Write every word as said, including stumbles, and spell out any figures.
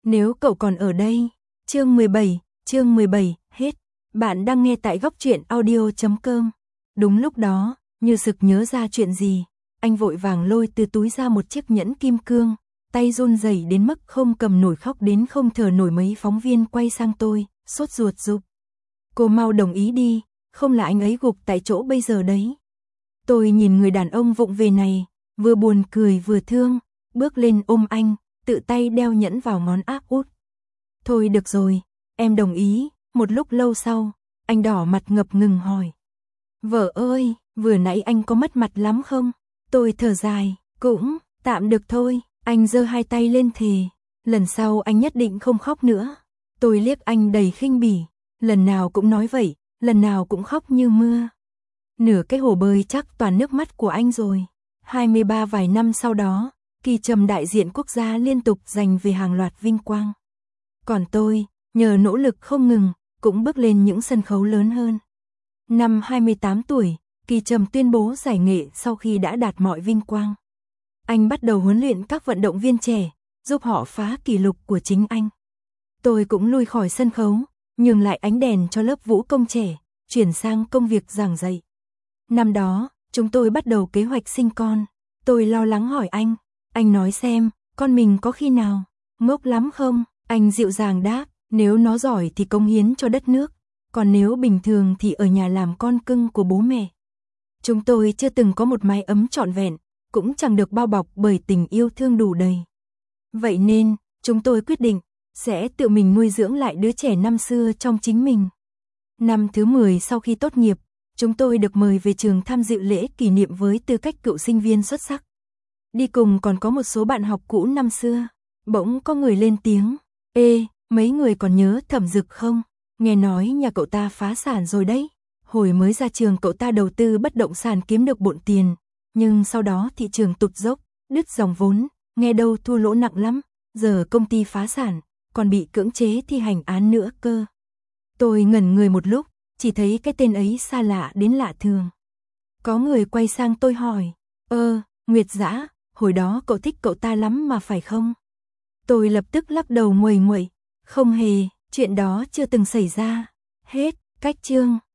Nếu cậu còn ở đây. Chương mười bảy, chương mười bảy, hết. Bạn đang nghe tại góc truyện audio chấm com. Đúng lúc đó, như sực nhớ ra chuyện gì, anh vội vàng lôi từ túi ra một chiếc nhẫn kim cương, tay run rẩy đến mức không cầm nổi, khóc đến không thở nổi. Mấy phóng viên quay sang tôi, sốt ruột giục: cô mau đồng ý đi, không là anh ấy gục tại chỗ bây giờ đấy. Tôi nhìn người đàn ông vụng về này, vừa buồn cười vừa thương, bước lên ôm anh, tự tay đeo nhẫn vào ngón áp út. Thôi được rồi, em đồng ý. Một lúc lâu sau, anh đỏ mặt ngập ngừng hỏi: vợ ơi, vừa nãy anh có mất mặt lắm không? Tôi thở dài, cũng tạm được thôi. Anh giơ hai tay lên thề, lần sau anh nhất định không khóc nữa. Tôi liếc anh đầy khinh bỉ, lần nào cũng nói vậy, lần nào cũng khóc như mưa. Nửa cái hồ bơi chắc toàn nước mắt của anh rồi. hai mươi ba vài năm sau đó, Kỳ Trầm đại diện quốc gia liên tục giành về hàng loạt vinh quang. Còn tôi, nhờ nỗ lực không ngừng, cũng bước lên những sân khấu lớn hơn. Năm hai mươi tám tuổi, Kỳ Trầm tuyên bố giải nghệ sau khi đã đạt mọi vinh quang. Anh bắt đầu huấn luyện các vận động viên trẻ, giúp họ phá kỷ lục của chính anh. Tôi cũng lui khỏi sân khấu, nhường lại ánh đèn cho lớp vũ công trẻ, chuyển sang công việc giảng dạy. Năm đó, chúng tôi bắt đầu kế hoạch sinh con. Tôi lo lắng hỏi anh, anh nói xem, con mình có khi nào ngốc lắm không? Anh dịu dàng đáp, nếu nó giỏi thì cống hiến cho đất nước, còn nếu bình thường thì ở nhà làm con cưng của bố mẹ. Chúng tôi chưa từng có một mái ấm trọn vẹn, cũng chẳng được bao bọc bởi tình yêu thương đủ đầy. Vậy nên, chúng tôi quyết định sẽ tự mình nuôi dưỡng lại đứa trẻ năm xưa trong chính mình. Năm thứ mười sau khi tốt nghiệp, chúng tôi được mời về trường tham dự lễ kỷ niệm với tư cách cựu sinh viên xuất sắc. Đi cùng còn có một số bạn học cũ năm xưa. Bỗng có người lên tiếng: ê, mấy người còn nhớ Thẩm Dực không? Nghe nói nhà cậu ta phá sản rồi đấy. Hồi mới ra trường cậu ta đầu tư bất động sản kiếm được bộn tiền, nhưng sau đó thị trường tụt dốc, đứt dòng vốn, nghe đâu thua lỗ nặng lắm, giờ công ty phá sản, còn bị cưỡng chế thi hành án nữa cơ. Tôi ngẩn người một lúc, chỉ thấy cái tên ấy xa lạ đến lạ thường. Có người quay sang tôi hỏi: ơ, Nguyệt Dã, hồi đó cậu thích cậu ta lắm mà phải không? Tôi lập tức lắc đầu nguầy nguậy: không hề, chuyện đó chưa từng xảy ra. Hết, cách chương.